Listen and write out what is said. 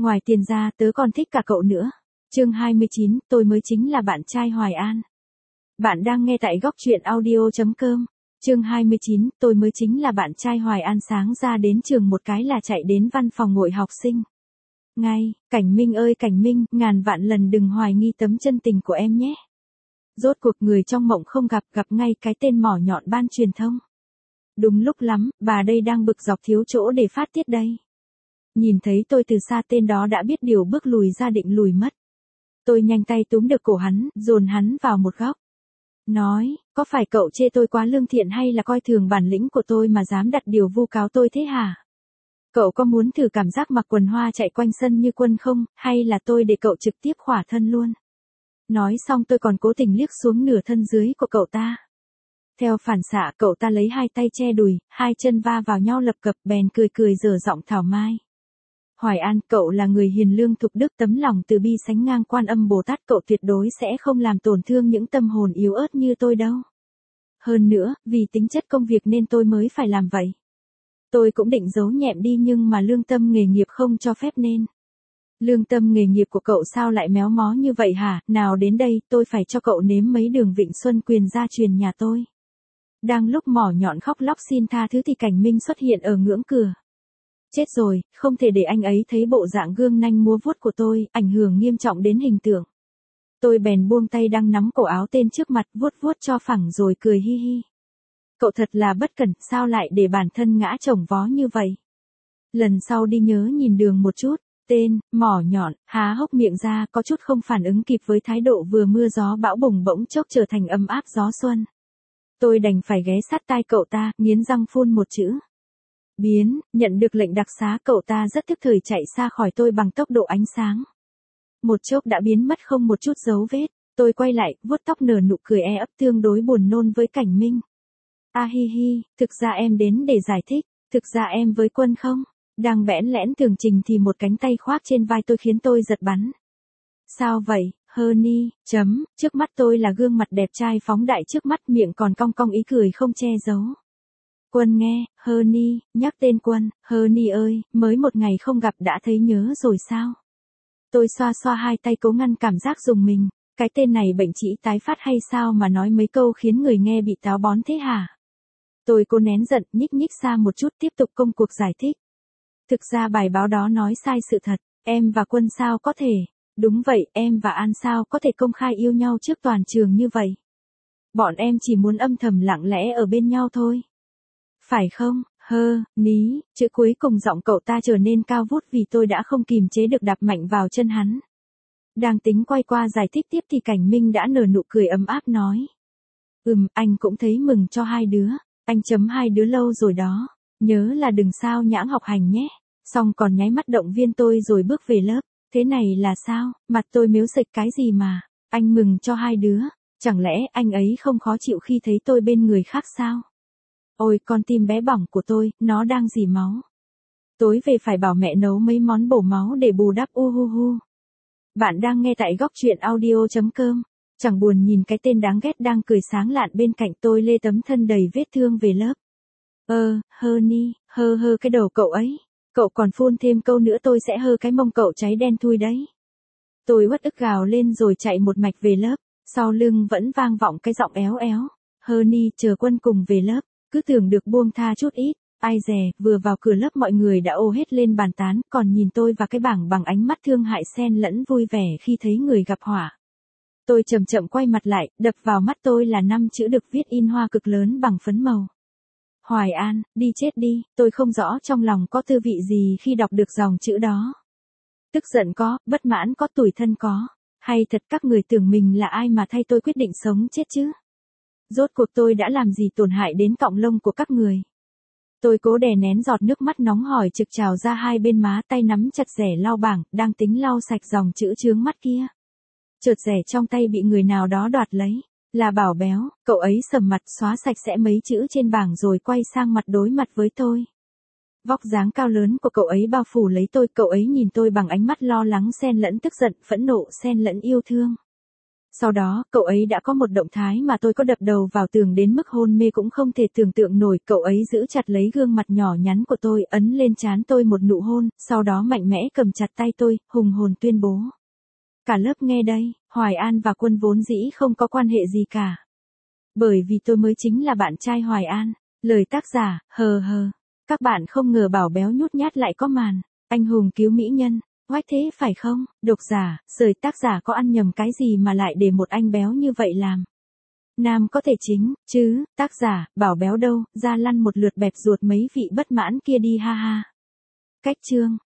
Ngoài tiền ra tớ còn thích cả cậu nữa. Chương 29, tôi mới chính là bạn trai Hoài An. Bạn đang nghe tại góc truyện audio.com. Chương 29, tôi mới chính là bạn trai Hoài An. Sáng ra đến trường một cái là chạy đến văn phòng ngồi học sinh. Ngay, Cảnh Minh ơi Cảnh Minh, ngàn vạn lần đừng hoài nghi tấm chân tình của em nhé. Rốt cuộc người trong mộng không gặp ngay cái tên mỏ nhọn ban truyền thông. Đúng lúc lắm, bà đây đang bực dọc thiếu chỗ để phát tiết đây. Nhìn thấy tôi từ xa tên đó đã biết điều bước lùi ra định lùi mất. Tôi nhanh tay túm được cổ hắn, dồn hắn vào một góc. Nói, có phải cậu chê tôi quá lương thiện hay là coi thường bản lĩnh của tôi mà dám đặt điều vu cáo tôi thế hả? Cậu có muốn thử cảm giác mặc quần hoa chạy quanh sân như quân không, hay là tôi để cậu trực tiếp khỏa thân luôn? Nói xong tôi còn cố tình liếc xuống nửa thân dưới của cậu ta. Theo phản xạ cậu ta lấy hai tay che đùi, hai chân va vào nhau lập cập bèn cười dở giọng thảo mai. Hoài An, cậu là người hiền lương thục đức tấm lòng từ bi sánh ngang Quan Âm Bồ Tát, cậu tuyệt đối sẽ không làm tổn thương những tâm hồn yếu ớt như tôi đâu. Hơn nữa, vì tính chất công việc nên tôi mới phải làm vậy. Tôi cũng định giấu nhẹm đi nhưng mà lương tâm nghề nghiệp không cho phép nên. Lương tâm nghề nghiệp của cậu sao lại méo mó như vậy hả? Nào đến đây, tôi phải cho cậu nếm mấy đường Vịnh Xuân Quyền gia truyền nhà tôi. Đang lúc mỏ nhọn khóc lóc xin tha thứ thì Cảnh Minh xuất hiện ở ngưỡng cửa. Chết rồi, không thể để anh ấy thấy bộ dạng gương nanh múa vuốt của tôi, ảnh hưởng nghiêm trọng đến hình tượng. Tôi bèn buông tay đang nắm cổ áo tên trước mặt, vuốt cho phẳng rồi cười hi hi. Cậu thật là bất cẩn, sao lại để bản thân ngã chồng vó như vậy? Lần sau đi nhớ nhìn đường một chút. Tên, mỏ nhọn, há hốc miệng ra có chút không phản ứng kịp với thái độ vừa mưa gió bão bùng bỗng chốc trở thành ấm áp gió xuân. Tôi đành phải ghé sát tai cậu ta, nghiến răng phun một chữ. Biến, nhận được lệnh đặc xá cậu ta rất thức thời chạy xa khỏi tôi bằng tốc độ ánh sáng. Một chốc đã biến mất không một chút dấu vết, tôi quay lại, vuốt tóc nở nụ cười ấp tương đối buồn nôn với Cảnh Minh. A hi hi, thực ra em đến để giải thích, thực ra em với Quân không? Đang bẽn lẽn tường trình thì một cánh tay khoác trên vai tôi khiến tôi giật bắn. Sao vậy, Honey, trước mắt tôi là gương mặt đẹp trai phóng đại trước mắt miệng còn cong cong ý cười không che giấu. Quân nghe, Honey, nhắc tên Quân, Honey ơi, mới một ngày không gặp đã thấy nhớ rồi sao? Tôi xoa hai tay cố ngăn cảm giác rùng mình, cái tên này bệnh trĩ tái phát hay sao mà nói mấy câu khiến người nghe bị táo bón thế hả? Tôi cố nén giận, nhích xa một chút tiếp tục công cuộc giải thích. Thực ra bài báo đó nói sai sự thật, em và Quân sao có thể, đúng vậy, em và An sao có thể công khai yêu nhau trước toàn trường như vậy. Bọn em chỉ muốn âm thầm lặng lẽ ở bên nhau thôi. Phải không, chữ cuối cùng giọng cậu ta trở nên cao vút vì tôi đã không kìm chế được đạp mạnh vào chân hắn. Đang tính quay qua giải thích tiếp thì Cảnh Minh đã nở nụ cười ấm áp nói. Anh cũng thấy mừng cho hai đứa, anh hai đứa lâu rồi đó, nhớ là đừng sao nhãng học hành nhé. Xong còn nháy mắt động viên tôi rồi bước về lớp. Thế này là sao, mặt tôi mếu xệch cái gì mà, anh mừng cho hai đứa, chẳng lẽ anh ấy không khó chịu khi thấy tôi bên người khác sao? Ôi con tim bé bỏng của tôi, nó đang rỉ máu. Tối về phải bảo mẹ nấu mấy món bổ máu để bù đắp uhuhu. Bạn đang nghe tại góc truyện audio.com. Chẳng buồn nhìn cái tên đáng ghét đang cười sáng lạn bên cạnh tôi lê tấm thân đầy vết thương về lớp. Honey, cái đầu cậu ấy. Cậu còn phun thêm câu nữa tôi sẽ hơ cái mông cậu cháy đen thui đấy. Tôi uất ức gào lên rồi chạy một mạch về lớp, sau lưng vẫn vang vọng cái giọng éo éo. Honey chờ Quân cùng về lớp, cứ tưởng được buông tha chút ít, ai dè, vừa vào cửa lớp mọi người đã ồ hết lên bàn tán, còn nhìn tôi và cái bảng bằng ánh mắt thương hại xen lẫn vui vẻ khi thấy người gặp họa. Tôi chậm quay mặt lại, đập vào mắt tôi là 5 chữ được viết in hoa cực lớn bằng phấn màu. Hoài An, đi chết đi, tôi không rõ trong lòng có tư vị gì khi đọc được dòng chữ đó. Tức giận có, bất mãn có, tủi thân có, hay thật các người tưởng mình là ai mà thay tôi quyết định sống chết chứ? Rốt cuộc tôi đã làm gì tổn hại đến cọng lông của các người? Tôi cố đè nén giọt nước mắt nóng hổi trực trào ra hai bên má, tay nắm chặt rẻ lau bảng, đang tính lau sạch dòng chữ chướng mắt kia. Chợt rẻ trong tay bị người nào đó đoạt lấy. Là Bảo Béo, cậu ấy sầm mặt xóa sạch sẽ mấy chữ trên bảng rồi quay sang mặt đối mặt với tôi. Vóc dáng cao lớn của cậu ấy bao phủ lấy tôi, cậu ấy nhìn tôi bằng ánh mắt lo lắng xen lẫn tức giận, phẫn nộ xen lẫn yêu thương. Sau đó, cậu ấy đã có một động thái mà tôi có đập đầu vào tường đến mức hôn mê cũng không thể tưởng tượng nổi. Cậu ấy giữ chặt lấy gương mặt nhỏ nhắn của tôi, ấn lên trán tôi một nụ hôn, sau đó mạnh mẽ cầm chặt tay tôi, hùng hồn tuyên bố. Cả lớp nghe đây, Hoài An và Quân vốn dĩ không có quan hệ gì cả. Bởi vì tôi mới chính là bạn trai Hoài An. Lời tác giả, hờ hờ. Các bạn không ngờ Bảo Béo nhút nhát lại có màn. Anh hùng cứu mỹ nhân. Oách thế phải không? Độc giả, sời tác giả có ăn nhầm cái gì mà lại để một anh béo như vậy làm? Nam có thể chính, chứ, tác giả, Bảo Béo đâu, ra lăn một lượt bẹp ruột mấy vị bất mãn kia đi ha ha. Cách chương.